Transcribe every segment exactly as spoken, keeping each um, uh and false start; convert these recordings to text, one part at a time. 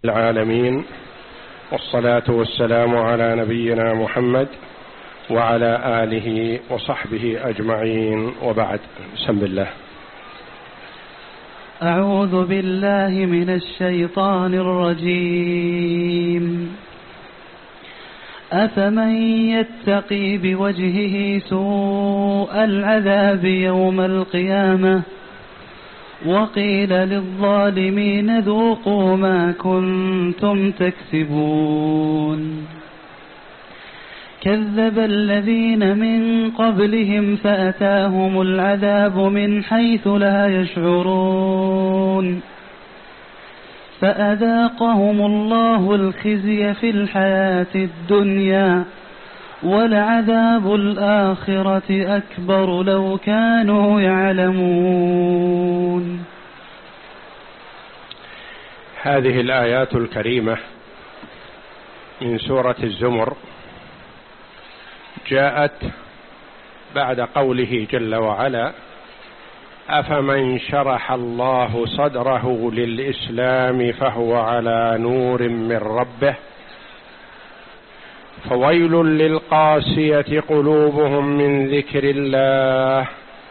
العالمين، والصلاة والسلام على نبينا محمد وعلى آله وصحبه أجمعين، وبعد. بسم الله. أعوذ بالله من الشيطان الرجيم. أفمن يتقي بوجهه سوء العذاب يوم القيامة وقيل للظالمين ذوقوا ما كنتم تكسبون. كذب الذين من قبلهم فأتاهم العذاب من حيث لا يشعرون فأذاقهم الله الخزي في الحياة الدنيا ولعذاب الآخرة أكبر لو كانوا يعلمون. هذه الآيات الكريمة من سورة الزمر جاءت بعد قوله جل وعلا: أفمن شرح الله صدره للإسلام فهو على نور من ربه فويل للقاسية قلوبهم من ذكر الله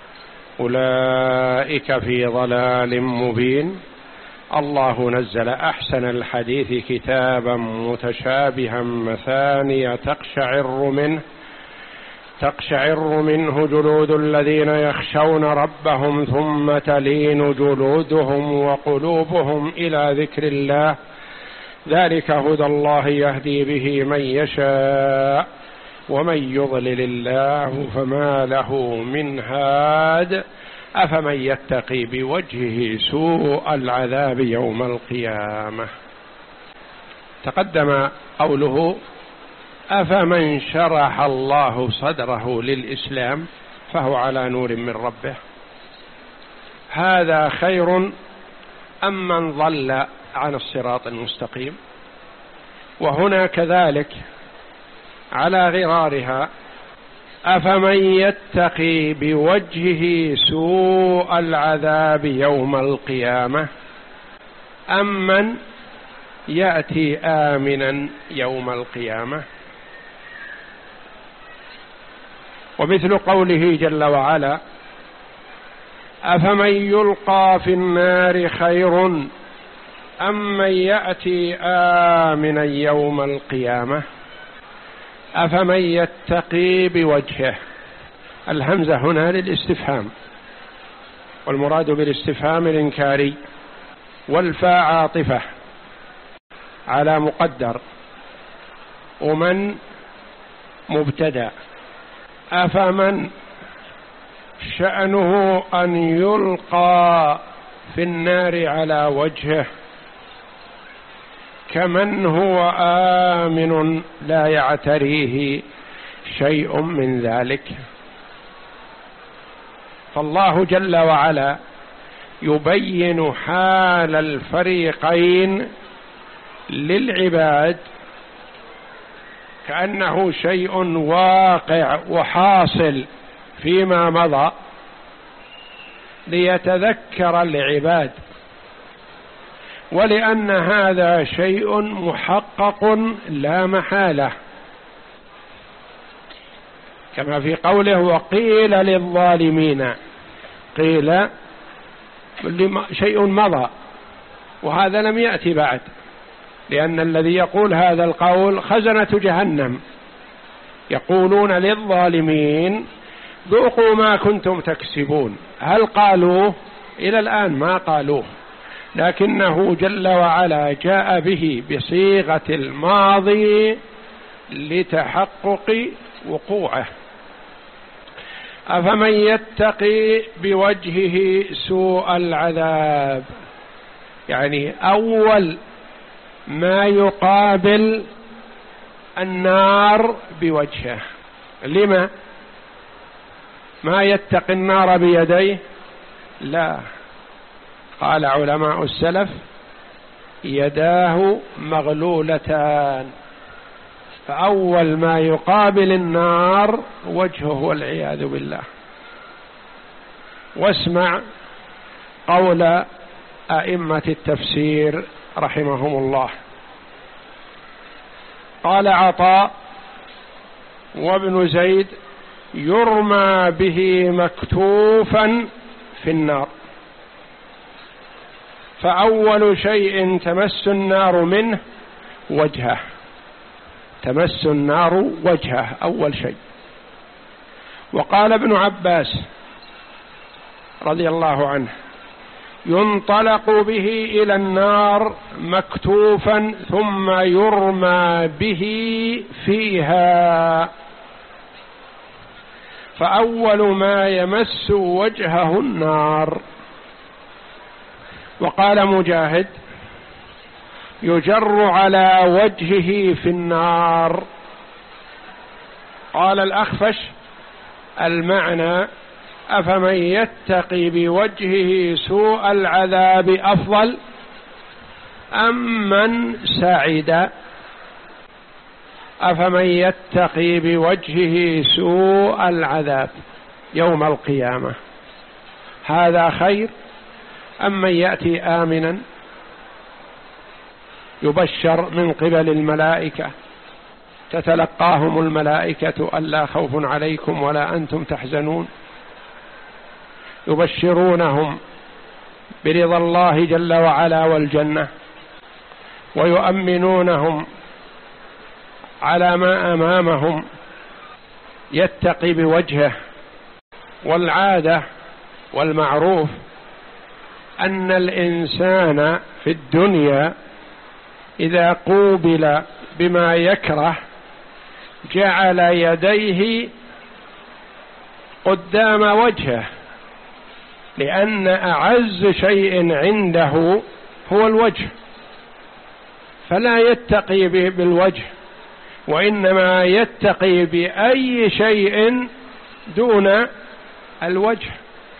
أولئك في ضلال مبين. الله نزل أحسن الحديث كتابا متشابها مثانية تقشعر منه تقشعر منه جلود الذين يخشون ربهم ثم تلين جلودهم وقلوبهم إلى ذكر الله ذلك هدى الله يهدي به من يشاء ومن يضلل الله فما له من هاد. أفمن يتقي بوجهه سوء العذاب يوم القيامة. تقدم قوله: أفمن شرح الله صدره للإسلام فهو على نور من ربه. هذا خير أم من ضل عن الصراط المستقيم؟ وهنا كذلك على غرارها: أفمن يتقي بوجهه سوء العذاب يوم القيامة أم من يأتي آمنا يوم القيامة. ومثل قوله جل وعلا: أفمن يلقى في النار خير أم من يأتي آمنا يوم القيامة. أفمن يتقي بوجهه، الهمزة هنا للاستفهام، والمراد بالاستفهام الإنكاري، والفاء عاطفة على مقدر، ومن مبتدأ. أفمن شأنه أن يلقى في النار على وجهه كمن هو آمن لا يعتريه شيء من ذلك. فالله جل وعلا يبين حال الفريقين للعباد كأنه شيء واقع وحاصل فيما مضى ليتذكر العباد، ولأن هذا شيء محقق لا محالة، كما في قوله: وقيل للظالمين. قيل شيء مضى، وهذا لم يأتي بعد، لأن الذي يقول هذا القول خزنة جهنم، يقولون للظالمين ذوقوا ما كنتم تكسبون. هل قالوه؟ إلى الآن ما قالوه، لكنه جل وعلا جاء به بصيغة الماضي لتحقق وقوعه. أفمن يتقي بوجهه سوء العذاب، يعني أول ما يقابل النار بوجهه. لما ما يتقي النار بيديه؟ لا، قال علماء السلف: يداه مغلولتان، فأول ما يقابل النار وجهه والعياذ بالله. واسمع قول أئمة التفسير رحمهم الله. قال عطاء وابن زيد: يرمى به مكتوفا في النار، فأول شيء تمس النار منه وجهه، تمس النار وجهه أول شيء. وقال ابن عباس رضي الله عنه: ينطلق به إلى النار مكتوفا ثم يرمى به فيها، فأول ما يمس وجهه النار. وقال مجاهد: يجر على وجهه في النار. قال الأخفش: المعنى: أفمن يتقي بوجهه سوء العذاب أفضل أم من سعد؟ أفمن يتقي بوجهه سوء العذاب يوم القيامة هذا خير أم من يأتي آمنا يبشر من قبل الملائكة، تتلقاهم الملائكة ألا خوف عليكم ولا أنتم تحزنون، يبشرونهم برضا الله جل وعلا والجنة، ويؤمنونهم على ما أمامهم، يتقي بوجهه. والعادة والمعروف أن الإنسان في الدنيا إذا قوبل بما يكره جعل يديه قدام وجهه، لأن أعز شيء عنده هو الوجه، فلا يتقي بالوجه، وإنما يتقي بأي شيء دون الوجه،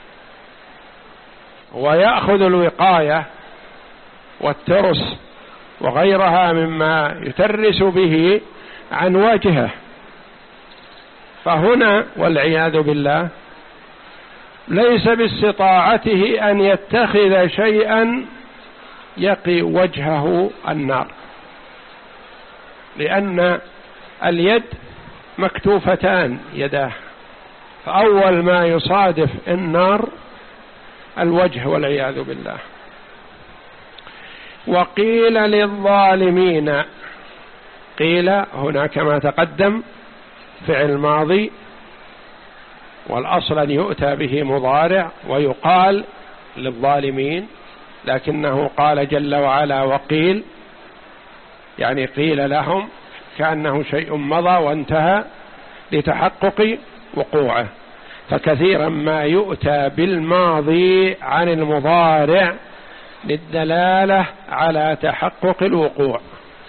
ويأخذ الوقاية والترس وغيرها مما يترس به عن وجهه. فهنا والعياذ بالله ليس باستطاعته أن يتخذ شيئا يقي وجهه النار، لأن اليد مكتوفتان يداه، فأول ما يصادف النار الوجه والعياذ بالله. وقيل للظالمين، قيل هنا كما تقدم فعل ماضي، والأصل أن يؤتى به مضارع ويقال للظالمين، لكنه قال جل وعلا وقيل، يعني قيل لهم كأنه شيء مضى وانتهى لتحقق وقوعه. فكثيرا ما يؤتى بالماضي عن المضارع للدلالة على تحقق الوقوع.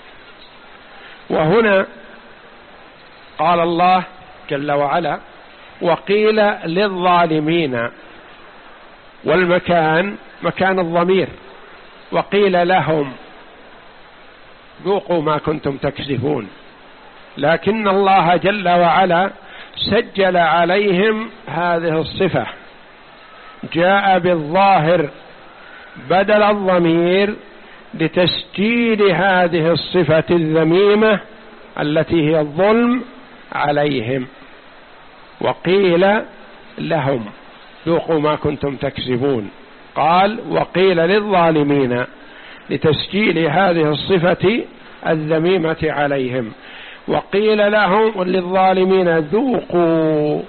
وهنا قال الله جل وعلا وقيل للظالمين، والمكان مكان الضمير، وقيل لهم ذوقوا ما كنتم تكسبون، لكن الله جل وعلا سجل عليهم هذه الصفة، جاء بالظاهر بدل الضمير لتسجيل هذه الصفة الذميمة التي هي الظلم عليهم. وقيل لهم ذوقوا ما كنتم تكسبون، قال وقيل للظالمين لتسجيل هذه الصفة الذميمة عليهم. وقيل لهم للظالمين ذوقوا،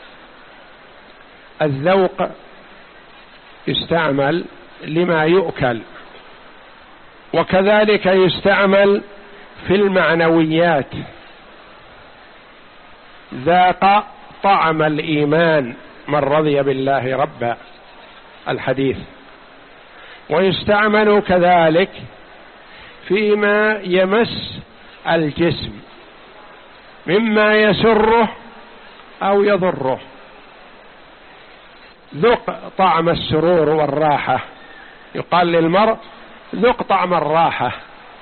الذوق يستعمل لما يؤكل، وكذلك يستعمل في المعنويات، ذاق طعم الإيمان من رضي بالله ربا الحديث. ويستعمل كذلك فيما يمس الجسم مما يسره أو يضره، ذق طعم السرور والراحة، يقال للمرء ذق طعم الراحة،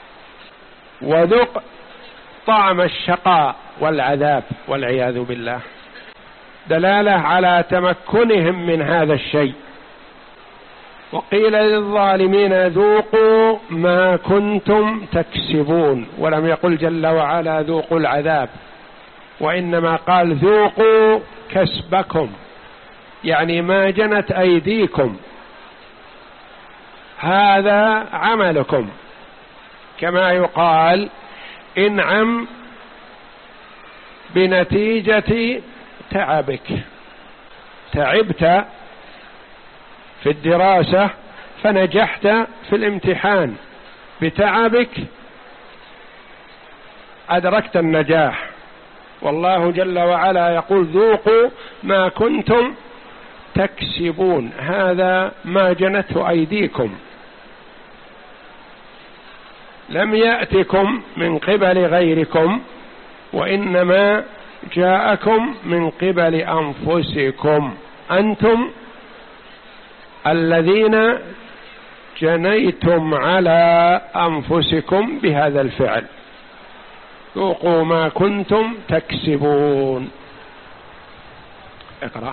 وذق طعم الشقاء والعذاب والعياذ بالله، دلالة على تمكنهم من هذا الشيء. وقيل للظالمين ذوقوا ما كنتم تكسبون، ولم يقل جل وعلا ذوقوا العذاب، وإنما قال ذوقوا كسبكم، يعني ما جنت أيديكم، هذا عملكم. كما يقال انعم بنتيجة تعبك، تعبت في الدراسة فنجحت في الامتحان، بتعبك أدركت النجاح. والله جل وعلا يقول ذوقوا ما كنتم تكسبون، هذا ما جنته أيديكم، لم يأتكم من قبل غيركم، وإنما جاءكم من قبل أنفسكم، أنتم الذين جنيتم على أنفسكم بهذا الفعل. ذوقوا ما كنتم تكسبون. اقرأ.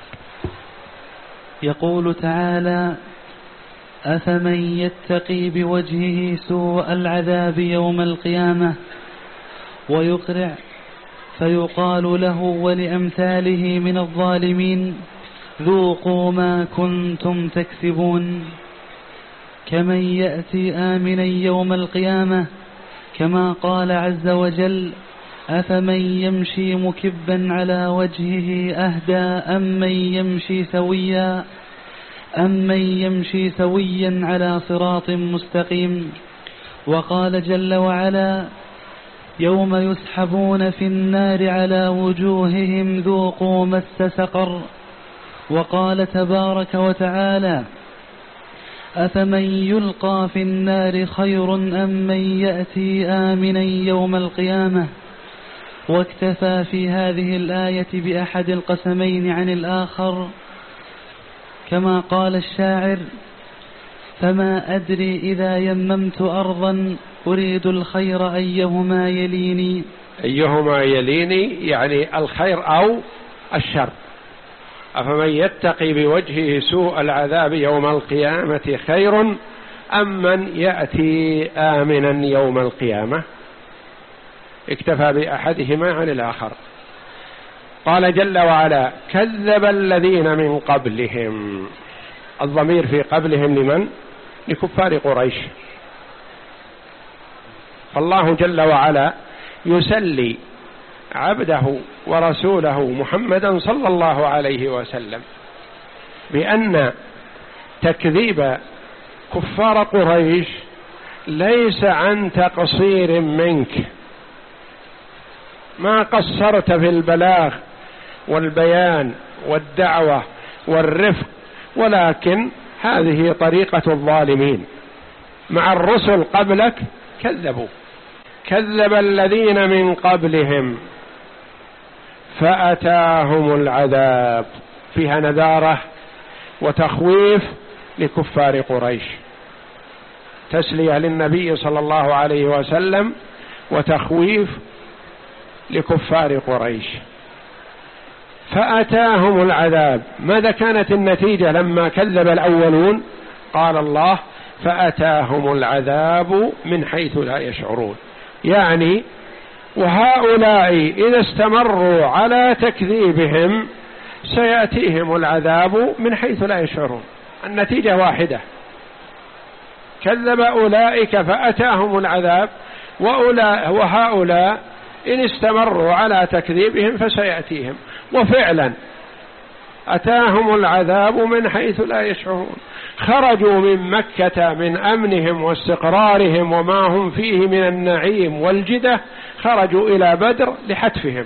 يقول تعالى: أفمن يتقي بوجهه سوء العذاب يوم القيامة ويقرع فيقال له ولأمثاله من الظالمين ذوقوا ما كنتم تكسبون، كمن يأتي آمنا يوم القيامة، كما قال عز وجل: أفمن يمشي مكبا على وجهه أهدى أمن يمشي سويا أمن يمشي سويا على صراط مستقيم. وقال جل وعلا: يوم يسحبون في النار على وجوههم ذوقوا مس سقر. وقال تبارك وتعالى: أفمن يلقى في النار خير أم من يأتي آمنا يوم القيامة. واكتفى في هذه الآية بأحد القسمين عن الآخر، كما قال الشاعر: فما أدري إذا يممت أرضا أريد الخير أيهما يليني. أيهما يليني يعني الخير أو الشر. أفمن يتقي بوجهه سوء العذاب يوم القيامة خير أم من يأتي آمنا يوم القيامة. اكتفى بأحدهما عن الآخر. قال جل وعلا: كذب الذين من قبلهم. الضمير في قبلهم لمن؟ لكفار قريش. فالله جل وعلا يسلي عبده ورسوله محمدا صلى الله عليه وسلم بأن تكذيب كفار قريش ليس عن تقصير منك، ما قصرت في البلاغ والبيان والدعوة والرفق، ولكن هذه طريقة الظالمين مع الرسل قبلك، كذبوا. كذب الذين من قبلهم فأتاهم العذاب، فيها نذارة وتخويف لكفار قريش، تسلية للنبي صلى الله عليه وسلم وتخويف لكفار قريش. فأتاهم العذاب. ماذا كانت النتيجة لما كذب الأولون؟ قال الله: فأتاهم العذاب من حيث لا يشعرون. يعني وهؤلاء إذا استمروا على تكذيبهم سيأتيهم العذاب من حيث لا يشعرون. النتيجة واحدة: كذب أولئك فأتاهم العذاب، وهؤلاء إن استمروا على تكذيبهم فسيأتيهم. وفعلا أتاهم العذاب من حيث لا يشعرون. خرجوا من مكة من أمنهم واستقرارهم وما هم فيه من النعيم والجدة، خرجوا إلى بدر لحتفهم.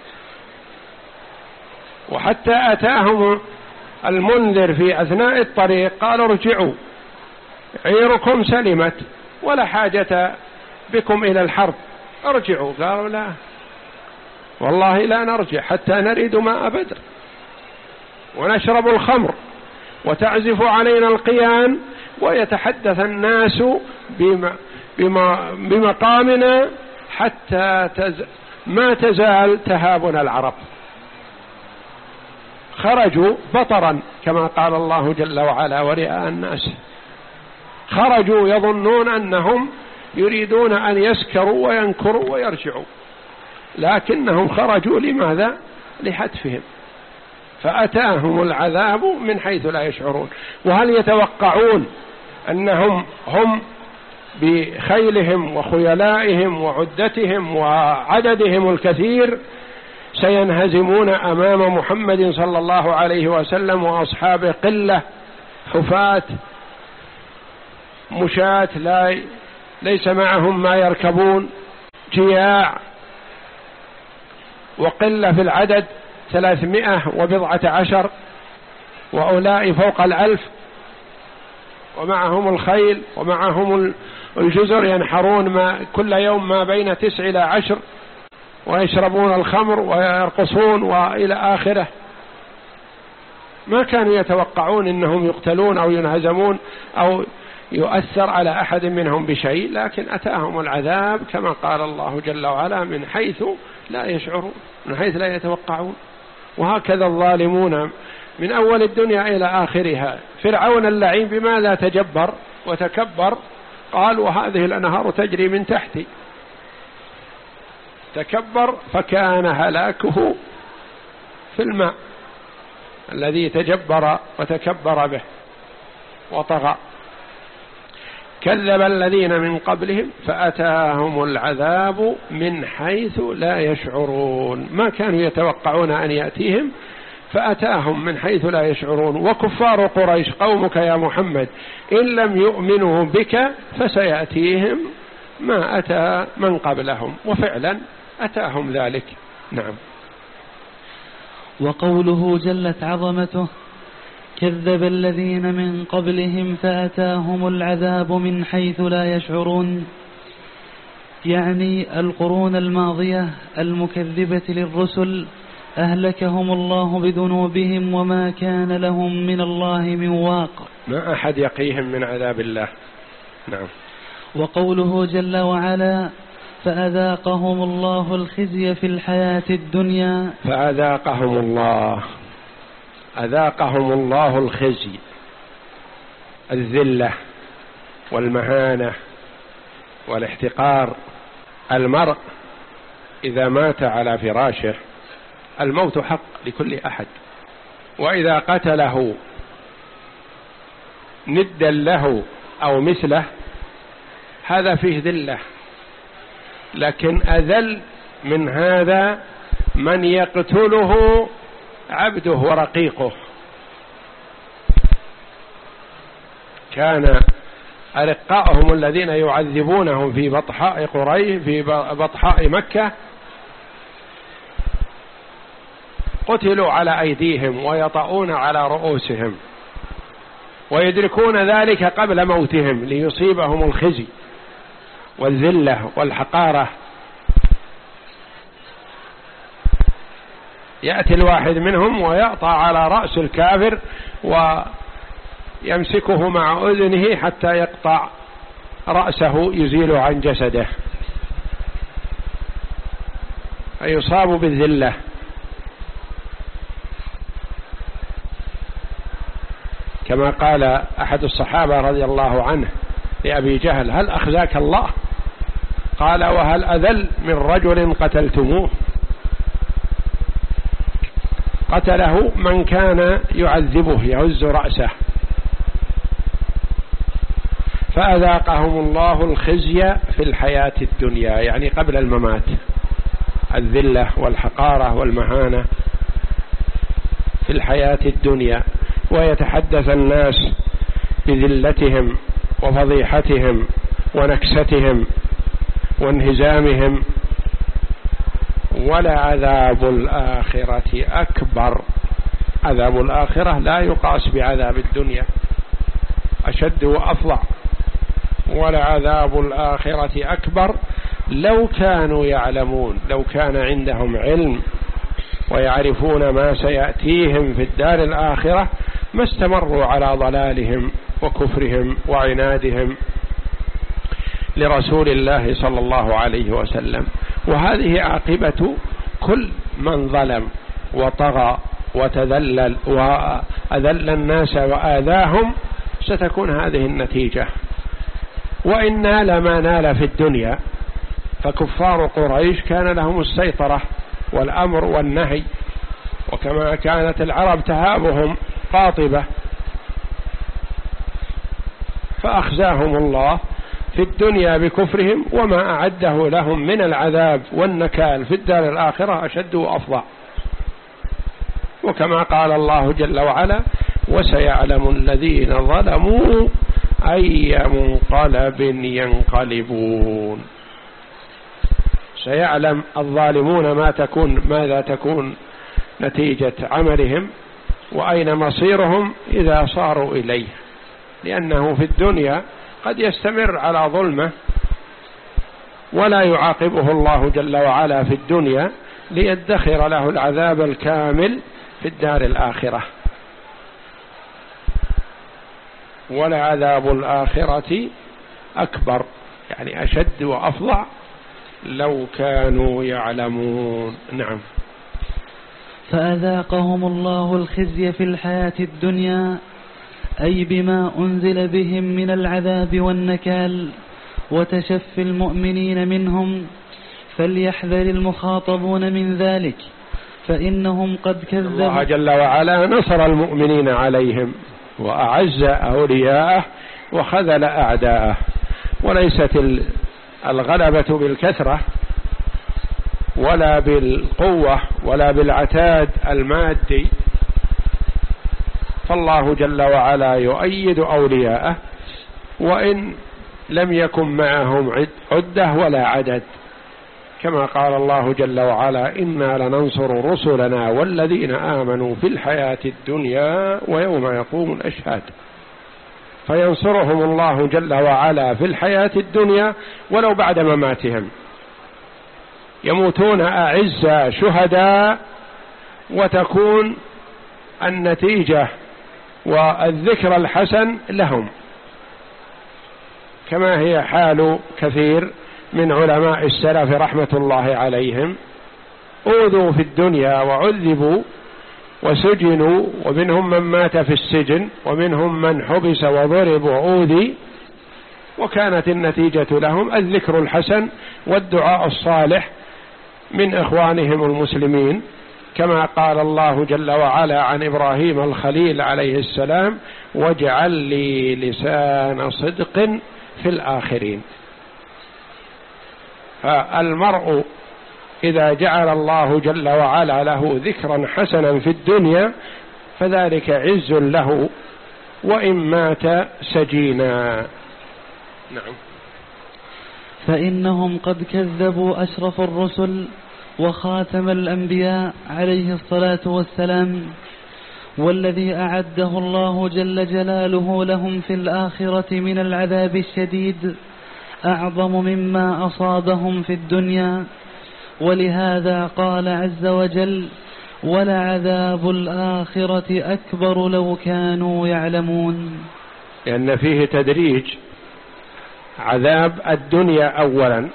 وحتى أتاهم المنذر في أثناء الطريق قال: ارجعوا عيركم سلمت ولا حاجة بكم إلى الحرب، ارجعوا. قالوا: لا والله لا نرجع حتى نرد ماء بدر ونشرب الخمر وتعزف علينا القيان ويتحدث الناس بمقامنا حتى تز... ما تزال تهابنا العرب. خرجوا بطرا كما قال الله جل وعلا ورئاء الناس، خرجوا يظنون أنهم يريدون أن يسكروا وينكروا ويرجعوا، لكنهم خرجوا لماذا؟ لحتفهم، فأتاهم العذاب من حيث لا يشعرون. وهل يتوقعون أنهم هم بخيلهم وخيلائهم وعدتهم وعددهم الكثير سينهزمون أمام محمد صلى الله عليه وسلم وأصحابه قلة حفاة مشاة لا ليس معهم ما يركبون، جياع وقلة في العدد ثلاثمائة وبضعة عشر، وأولئك فوق الألف، ومعهم الخيل ومعهم الجزر ينحرون ما كل يوم ما بين تسع إلى عشر، ويشربون الخمر ويرقصون وإلى آخره. ما كانوا يتوقعون أنهم يقتلون أو ينهزمون أو يؤثر على أحد منهم بشيء، لكن أتاهم العذاب كما قال الله جل وعلا من حيث لا يشعرون، من حيث لا يتوقعون. وهكذا الظالمون من أول الدنيا إلى آخرها. فرعون اللعين بماذا تجبر وتكبر؟ قال وهذه الأنهار تجري من تحتي، تكبر فكان هلاكه في الماء الذي تجبر وتكبر به وطغى. كذب الذين من قبلهم فأتاهم العذاب من حيث لا يشعرون، ما كانوا يتوقعون أن يأتيهم فأتاهم من حيث لا يشعرون. وكفار قريش قومك يا محمد إن لم يؤمنوا بك فسيأتيهم ما أتى من قبلهم، وفعلا أتاهم ذلك. نعم. وقوله جلت عظمته كذب الذين من قبلهم فأتاهم العذاب من حيث لا يشعرون، يعني القرون الماضية المكذبة للرسل أهلكهم الله بذنوبهم وما كان لهم من الله من واق، ما أحد يقيهم من عذاب الله. نعم. وقوله جل وعلا فأذاقهم الله الخزي في الحياة الدنيا، فأذاقهم الله، أذاقهم الله الخزي، الذلة والمهانة والاحتقار. المرء إذا مات على فراشه الموت حق لكل أحد، وإذا قتله ندا له أو مثله هذا فيه ذلة. لكن أذل من هذا من يقتله عبده ورقيقه. كان أرقاءهم الذين يعذبونهم في بطحاء قريش في بطحاء مكة قتلوا على أيديهم ويطؤون على رؤوسهم، ويدركون ذلك قبل موتهم ليصيبهم الخزي والذلة والحقارة. يأتي الواحد منهم ويقطع على رأس الكافر ويمسكه مع أذنه حتى يقطع رأسه يزيل عن جسده، فيصاب بالذلة. كما قال أحد الصحابة رضي الله عنه لأبي جهل هل أخزاك الله؟ قال وهل أذل من رجل قتلتموه؟ قتله من كان يعذبه يهز رأسه. فأذاقهم الله الخزي في الحياة الدنيا، يعني قبل الممات، الذلة والحقارة والمهانة في الحياة الدنيا. ويتحدث الناس بذلتهم وفضيحتهم ونكستهم وانهزامهم. ولعذاب الآخرة أكبر، عذاب الآخرة لا يقاس بعذاب الدنيا، أشد وأفظع. ولعذاب الآخرة أكبر لو كانوا يعلمون، لو كان عندهم علم ويعرفون ما سيأتيهم في الدار الآخرة ما استمروا على ضلالهم وكفرهم وعنادهم لرسول الله صلى الله عليه وسلم. وهذه عاقبة كل من ظلم وطغى وتذلل وأذل الناس وآذاهم ستكون هذه النتيجة. وإن نال ما نال في الدنيا فكفار قريش كان لهم السيطرة والأمر والنهي، وكما كانت العرب تهابهم قاطبة، فأخزاهم الله في الدنيا بكفرهم، وما أعده لهم من العذاب والنكال في الدار الآخرة أشد وأفظع. وكما قال الله جل وعلا: وسيعلم الذين ظلموا أي منقلب ينقلبون. سيعلم الظالمون ما تكون ماذا تكون نتيجة عملهم وأين مصيرهم إذا صاروا إليه، لأنه في الدنيا قد يستمر على ظلمه ولا يعاقبه الله جل وعلا في الدنيا ليدخر له العذاب الكامل في الدار الآخرة. ولعذاب الآخرة أكبر، يعني أشد وأفظع لو كانوا يعلمون. نعم. فأذاقهم الله الخزي في الحياة الدنيا، أي بما أنزل بهم من العذاب والنكال وتشفي المؤمنين منهم، فليحذر المخاطبون من ذلك، فإنهم قد كذبوا. الله جل وعلا نصر المؤمنين عليهم وأعز أولياءه وخذل أعداءه، وليست الغلبة بالكثرة ولا بالقوة ولا بالعتاد المادي، فالله جل وعلا يؤيد أولياءه وإن لم يكن معهم عدة ولا عدد، كما قال الله جل وعلا: إنا لننصر رسلنا والذين آمنوا في الحياة الدنيا ويوم يقوم الأشهاد. فينصرهم الله جل وعلا في الحياة الدنيا ولو بعد مماتهم، يموتون أعزة شهداء، وتكون النتيجة والذكر الحسن لهم، كما هي حال كثير من علماء السلف رحمة الله عليهم، أوذوا في الدنيا وعذبوا وسجنوا، ومنهم من مات في السجن، ومنهم من حبس وضرب وأوذي، وكانت النتيجة لهم الذكر الحسن والدعاء الصالح من إخوانهم المسلمين، كما قال الله جل وعلا عن إبراهيم الخليل عليه السلام: واجعل لي لسان صدق في الآخرين. فالمرء إذا جعل الله جل وعلا له ذكرا حسنا في الدنيا فذلك عز له، وإن مات سجينا. نعم. فإنهم قد كذبوا أشرف الرسل وخاتم الأنبياء عليه الصلاة والسلام، والذي أعده الله جل جلاله لهم في الآخرة من العذاب الشديد أعظم مما أصابهم في الدنيا. ولهذا قال عز وجل: ولعذاب الآخرة أكبر لو كانوا يعلمون. لأن فيه تدريج، عذاب الدنيا أولا،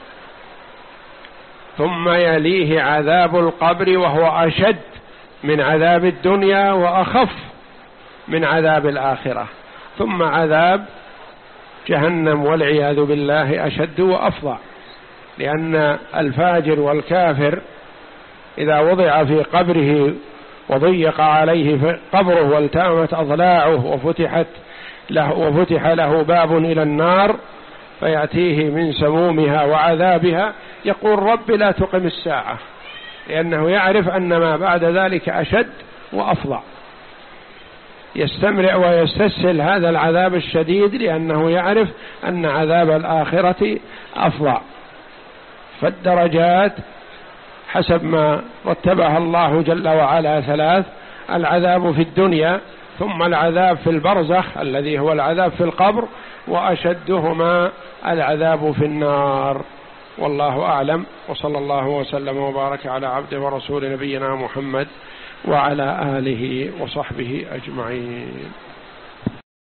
ثم يليه عذاب القبر وهو أشد من عذاب الدنيا وأخف من عذاب الآخرة، ثم عذاب جهنم والعياذ بالله أشد وأفظع، لأن الفاجر والكافر إذا وضع في قبره وضيق عليه قبره والتامت أضلاعه وفتحت له, وفتح له باب إلى النار فيأتيه من سمومها وعذابها، يقول: رب لا تقم الساعة، لأنه يعرف أن ما بعد ذلك أشد وأفظع، يستمرع ويستسهل هذا العذاب الشديد لأنه يعرف أن عذاب الآخرة أفظع. فالدرجات حسب ما رتبها الله جل وعلا ثلاث: العذاب في الدنيا، ثم العذاب في البرزخ الذي هو العذاب في القبر، وأشدهما العذاب في النار. والله أعلم، وصلى الله وسلم وبارك على عبده ورسول نبينا محمد وعلى آله وصحبه أجمعين.